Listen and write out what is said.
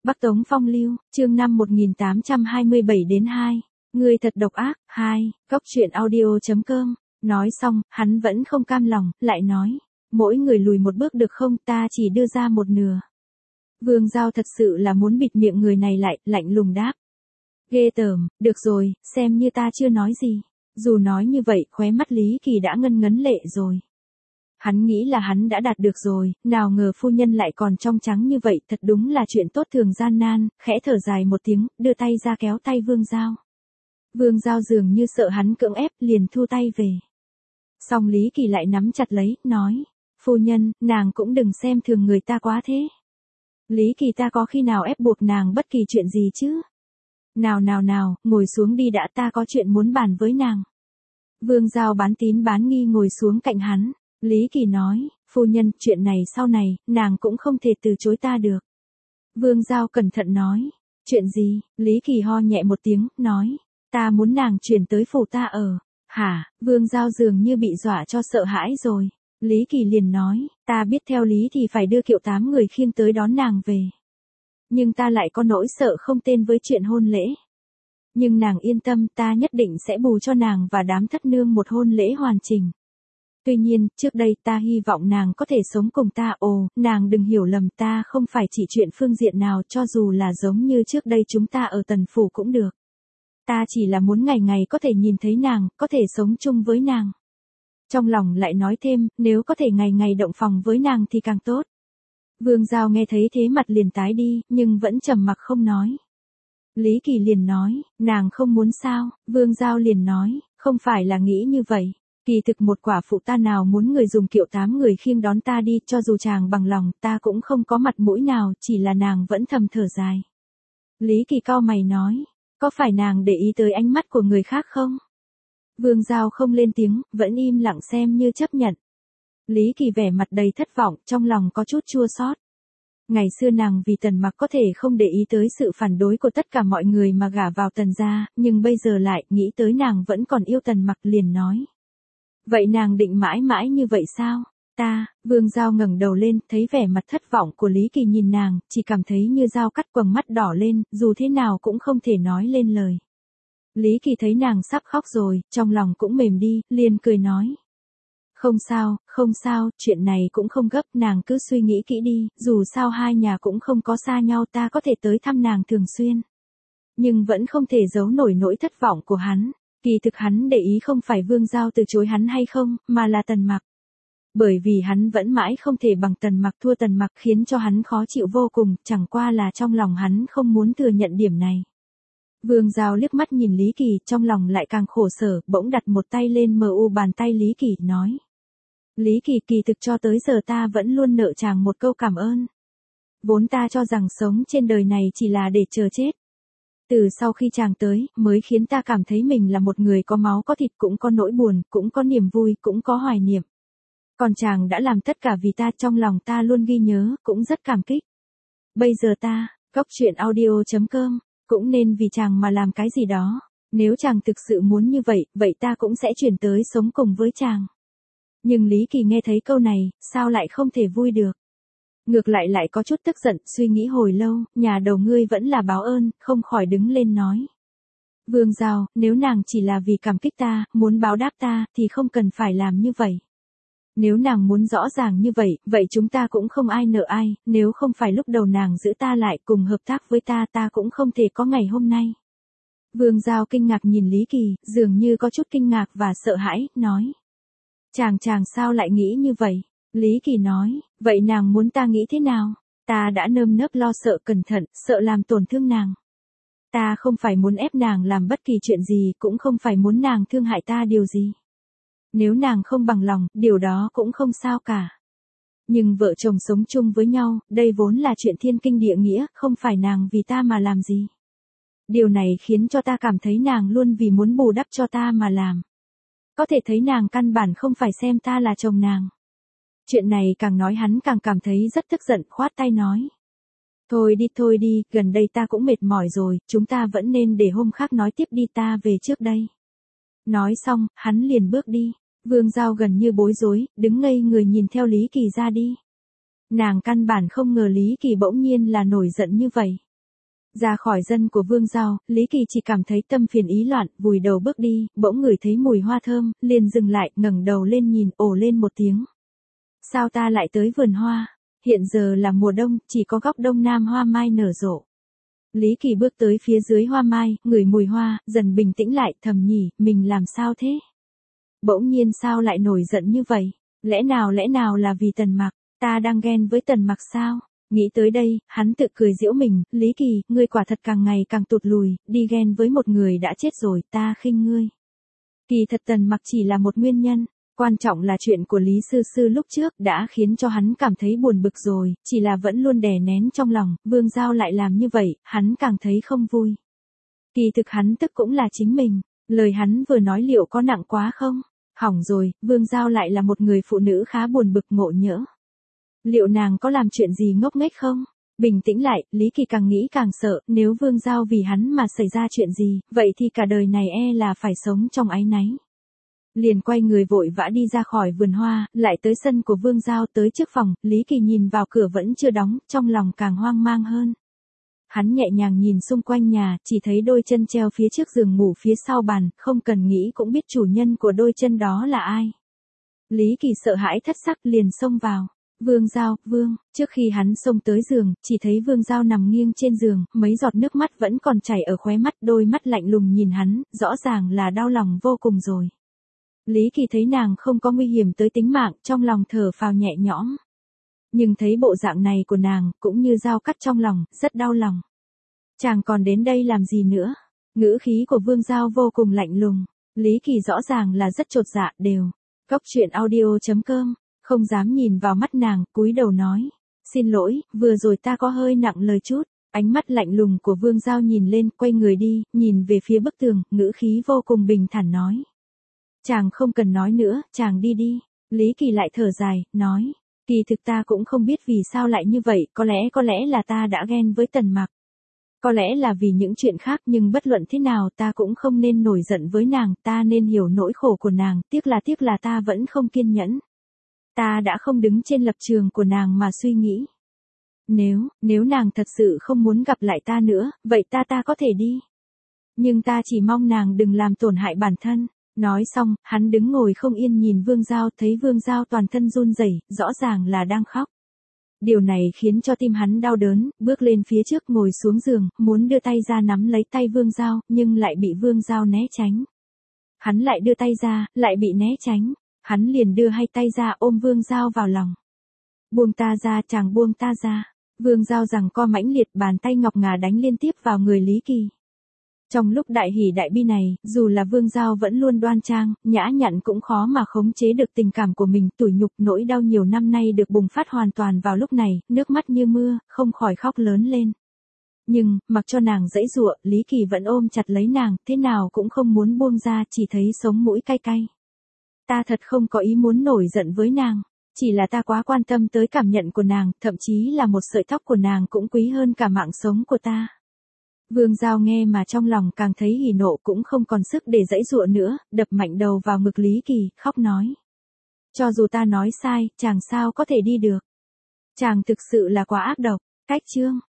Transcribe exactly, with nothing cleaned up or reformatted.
Bắc Tống Phong Lưu, chương năm một nghìn tám trăm hai mươi bảy đến hai. Ngươi thật độc ác, hai, góc truyện audio.com. Nói xong, hắn vẫn không cam lòng, lại nói. Mỗi người lùi một bước được không, ta chỉ đưa ra một nửa. Vương Giao thật sự là muốn bịt miệng người này lại, lạnh lùng đáp. Ghê tởm, được rồi, xem như ta chưa nói gì. Dù nói như vậy, khóe mắt Lý Kỳ đã ngân ngấn lệ rồi. Hắn nghĩ là hắn đã đạt được rồi, nào ngờ phu nhân lại còn trong trắng như vậy, thật đúng là chuyện tốt thường gian nan, khẽ thở dài một tiếng, đưa tay ra kéo tay Vương Giao. Vương Giao dường như sợ hắn cưỡng ép, liền thu tay về. Xong Lý Kỳ lại nắm chặt lấy, nói, phu nhân, nàng cũng đừng xem thường người ta quá thế. Lý Kỳ ta có khi nào ép buộc nàng bất kỳ chuyện gì chứ? Nào nào nào, ngồi xuống đi đã, ta có chuyện muốn bàn với nàng. Vương Giao bán tín bán nghi ngồi xuống cạnh hắn. Lý Kỳ nói, phu nhân, chuyện này sau này, nàng cũng không thể từ chối ta được. Vương Giao cẩn thận nói, chuyện gì? Lý Kỳ ho nhẹ một tiếng, nói, ta muốn nàng chuyển tới phủ ta ở. Hả? Vương Giao dường như bị dọa cho sợ hãi rồi. Lý Kỳ liền nói, ta biết theo lý thì phải đưa kiệu tám người khiêng tới đón nàng về. Nhưng ta lại có nỗi sợ không tên với chuyện hôn lễ. Nhưng nàng yên tâm, ta nhất định sẽ bù cho nàng và đám thất nương một hôn lễ hoàn chỉnh. Tuy nhiên, trước đây ta hy vọng nàng có thể sống cùng ta. Ồ, nàng đừng hiểu lầm, ta không phải chỉ chuyện phương diện nào, cho dù là giống như trước đây chúng ta ở Tần Phủ cũng được. Ta chỉ là muốn ngày ngày có thể nhìn thấy nàng, có thể sống chung với nàng. Trong lòng lại nói thêm, nếu có thể ngày ngày động phòng với nàng thì càng tốt. Vương Giao nghe thấy thế mặt liền tái đi, nhưng vẫn trầm mặc không nói. Lý Kỳ liền nói, nàng không muốn sao? Vương Giao liền nói, không phải là nghĩ như vậy. Kỳ thực một quả phụ ta nào muốn người dùng kiệu tám người khiêng đón ta đi, cho dù chàng bằng lòng, ta cũng không có mặt mũi nào, chỉ là nàng vẫn thầm thở dài. Lý Kỳ cau mày nói, có phải nàng để ý tới ánh mắt của người khác không? Vương Giao không lên tiếng, vẫn im lặng xem như chấp nhận. Lý Kỳ vẻ mặt đầy thất vọng, trong lòng có chút chua xót. Ngày xưa nàng vì Tần Mặc có thể không để ý tới sự phản đối của tất cả mọi người mà gả vào Tần gia, nhưng bây giờ lại nghĩ tới nàng vẫn còn yêu Tần Mặc liền nói. Vậy nàng định mãi mãi như vậy sao? Ta, Vương Giao ngẩng đầu lên, thấy vẻ mặt thất vọng của Lý Kỳ nhìn nàng, chỉ cảm thấy như dao cắt quầng mắt đỏ lên, dù thế nào cũng không thể nói lên lời. Lý Kỳ thấy nàng sắp khóc rồi, trong lòng cũng mềm đi, liền cười nói. Không sao, không sao, chuyện này cũng không gấp, nàng cứ suy nghĩ kỹ đi, dù sao hai nhà cũng không có xa nhau, ta có thể tới thăm nàng thường xuyên. Nhưng vẫn không thể giấu nổi nỗi thất vọng của hắn. Kỳ thực hắn để ý không phải Vương Giao từ chối hắn hay không, mà là Tần Mặc. Bởi vì hắn vẫn mãi không thể bằng Tần Mặc, thua Tần Mặc khiến cho hắn khó chịu vô cùng, chẳng qua là trong lòng hắn không muốn thừa nhận điểm này. Vương Giao liếc mắt nhìn Lý Kỳ, trong lòng lại càng khổ sở, bỗng đặt một tay lên mờ u bàn tay Lý Kỳ, nói. Lý Kỳ, kỳ thực cho tới giờ ta vẫn luôn nợ chàng một câu cảm ơn. Vốn ta cho rằng sống trên đời này chỉ là để chờ chết. Từ sau khi chàng tới, mới khiến ta cảm thấy mình là một người có máu có thịt, cũng có nỗi buồn, cũng có niềm vui, cũng có hoài niệm. Còn chàng đã làm tất cả vì ta, trong lòng ta luôn ghi nhớ, cũng rất cảm kích. Bây giờ ta, góc truyện audio.com, cũng nên vì chàng mà làm cái gì đó. Nếu chàng thực sự muốn như vậy, vậy ta cũng sẽ chuyển tới sống cùng với chàng. Nhưng Lý Kỳ nghe thấy câu này, sao lại không thể vui được? Ngược lại lại có chút tức giận, suy nghĩ hồi lâu, nhà đầu ngươi vẫn là báo ơn, không khỏi đứng lên nói. Vương Giao, nếu nàng chỉ là vì cảm kích ta, muốn báo đáp ta, thì không cần phải làm như vậy. Nếu nàng muốn rõ ràng như vậy, vậy chúng ta cũng không ai nợ ai, nếu không phải lúc đầu nàng giữ ta lại cùng hợp tác với ta, ta cũng không thể có ngày hôm nay. Vương Giao kinh ngạc nhìn Lý Kỳ, dường như có chút kinh ngạc và sợ hãi, nói. Chàng chàng sao lại nghĩ như vậy? Lý Kỳ nói, vậy nàng muốn ta nghĩ thế nào? Ta đã nơm nớp lo sợ cẩn thận, sợ làm tổn thương nàng. Ta không phải muốn ép nàng làm bất kỳ chuyện gì, cũng không phải muốn nàng thương hại ta điều gì. Nếu nàng không bằng lòng, điều đó cũng không sao cả. Nhưng vợ chồng sống chung với nhau, đây vốn là chuyện thiên kinh địa nghĩa, không phải nàng vì ta mà làm gì. Điều này khiến cho ta cảm thấy nàng luôn vì muốn bù đắp cho ta mà làm. Có thể thấy nàng căn bản không phải xem ta là chồng nàng. Chuyện này càng nói hắn càng cảm thấy rất tức giận, khoát tay nói. Thôi đi thôi đi, gần đây ta cũng mệt mỏi rồi, chúng ta vẫn nên để hôm khác nói tiếp đi, ta về trước đây. Nói xong, hắn liền bước đi. Vương Giao gần như bối rối, đứng ngây người nhìn theo Lý Kỳ ra đi. Nàng căn bản không ngờ Lý Kỳ bỗng nhiên là nổi giận như vậy. Ra khỏi dân của Vương Giao, Lý Kỳ chỉ cảm thấy tâm phiền ý loạn, vùi đầu bước đi, bỗng ngửi thấy mùi hoa thơm, liền dừng lại, ngẩng đầu lên nhìn, ồ lên một tiếng. Sao ta lại tới vườn hoa? Hiện giờ là mùa đông, chỉ có góc đông nam hoa mai nở rộ. Lý Kỳ bước tới phía dưới hoa mai, ngửi mùi hoa, dần bình tĩnh lại, thầm nhỉ, mình làm sao thế? Bỗng nhiên sao lại nổi giận như vậy? Lẽ nào lẽ nào là vì Tần Mặc, ta đang ghen với Tần Mặc sao? Nghĩ tới đây, hắn tự cười giễu mình, Lý Kỳ, ngươi quả thật càng ngày càng tụt lùi, đi ghen với một người đã chết rồi, ta khinh ngươi. Kỳ thật Tần Mặc chỉ là một nguyên nhân, quan trọng là chuyện của Lý Sư Sư lúc trước đã khiến cho hắn cảm thấy buồn bực rồi, chỉ là vẫn luôn đè nén trong lòng, Vương Giao lại làm như vậy, hắn càng thấy không vui. Kỳ thực hắn tức cũng là chính mình, lời hắn vừa nói liệu có nặng quá không? Hỏng rồi, Vương Giao lại là một người phụ nữ khá buồn bực ngộ nhỡ. Liệu nàng có làm chuyện gì ngốc nghếch không? Bình tĩnh lại, Lý Kỳ càng nghĩ càng sợ, nếu Vương Giao vì hắn mà xảy ra chuyện gì, vậy thì cả đời này e là phải sống trong áy náy. Liền quay người vội vã đi ra khỏi vườn hoa, lại tới sân của Vương Giao, tới trước phòng, Lý Kỳ nhìn vào cửa vẫn chưa đóng, trong lòng càng hoang mang hơn. Hắn nhẹ nhàng nhìn xung quanh nhà, chỉ thấy đôi chân treo phía trước giường ngủ phía sau bàn, không cần nghĩ cũng biết chủ nhân của đôi chân đó là ai. Lý Kỳ sợ hãi thất sắc liền xông vào. Vương Giao, Vương, trước khi hắn xông tới giường, chỉ thấy Vương Giao nằm nghiêng trên giường, mấy giọt nước mắt vẫn còn chảy ở khóe mắt, đôi mắt lạnh lùng nhìn hắn, rõ ràng là đau lòng vô cùng rồi. Lý Kỳ thấy nàng không có nguy hiểm tới tính mạng, trong lòng thở phào nhẹ nhõm. Nhưng thấy bộ dạng này của nàng, cũng như dao cắt trong lòng, rất đau lòng. Chàng còn đến đây làm gì nữa? Ngữ khí của Vương Giao vô cùng lạnh lùng. Lý Kỳ rõ ràng là rất chột dạ, đều. Góc truyện audio chấm com, không dám nhìn vào mắt nàng, cúi đầu nói. Xin lỗi, vừa rồi ta có hơi nặng lời chút. Ánh mắt lạnh lùng của Vương Giao nhìn lên, quay người đi, nhìn về phía bức tường, ngữ khí vô cùng bình thản nói. Chàng không cần nói nữa, chàng đi đi. Lý Kỳ lại thở dài, nói. Kỳ thực ta cũng không biết vì sao lại như vậy, có lẽ có lẽ là ta đã ghen với Tần Mặc. Có lẽ là vì những chuyện khác, nhưng bất luận thế nào ta cũng không nên nổi giận với nàng, ta nên hiểu nỗi khổ của nàng, tiếc là tiếc là ta vẫn không kiên nhẫn. Ta đã không đứng trên lập trường của nàng mà suy nghĩ. Nếu, nếu nàng thật sự không muốn gặp lại ta nữa, vậy ta ta có thể đi. Nhưng ta chỉ mong nàng đừng làm tổn hại bản thân. Nói xong, hắn đứng ngồi không yên nhìn Vương Giao, thấy Vương Giao toàn thân run rẩy, rõ ràng là đang khóc. Điều này khiến cho tim hắn đau đớn, bước lên phía trước ngồi xuống giường, muốn đưa tay ra nắm lấy tay Vương Giao, nhưng lại bị Vương Giao né tránh. Hắn lại đưa tay ra, lại bị né tránh. Hắn liền đưa hai tay ra ôm Vương Giao vào lòng. Buông ta ra, chàng buông ta ra. Vương Giao giằng co mãnh liệt, bàn tay ngọc ngà đánh liên tiếp vào người Lý Kỳ. Trong lúc đại hỉ đại bi này, dù là Vương Giao vẫn luôn đoan trang, nhã nhặn cũng khó mà khống chế được tình cảm của mình, tủi nhục nỗi đau nhiều năm nay được bùng phát hoàn toàn vào lúc này, nước mắt như mưa, không khỏi khóc lớn lên. Nhưng, mặc cho nàng giãy giụa, Lý Kỳ vẫn ôm chặt lấy nàng, thế nào cũng không muốn buông ra, chỉ thấy sống mũi cay cay. Ta thật không có ý muốn nổi giận với nàng, chỉ là ta quá quan tâm tới cảm nhận của nàng, thậm chí là một sợi tóc của nàng cũng quý hơn cả mạng sống của ta. Vương Giao nghe mà trong lòng càng thấy hỉ nộ, cũng không còn sức để giãy giụa nữa, đập mạnh đầu vào ngực Lý Kỳ, khóc nói. Cho dù ta nói sai, chàng sao có thể đi được. Chàng thực sự là quá ác độc. Cách chương.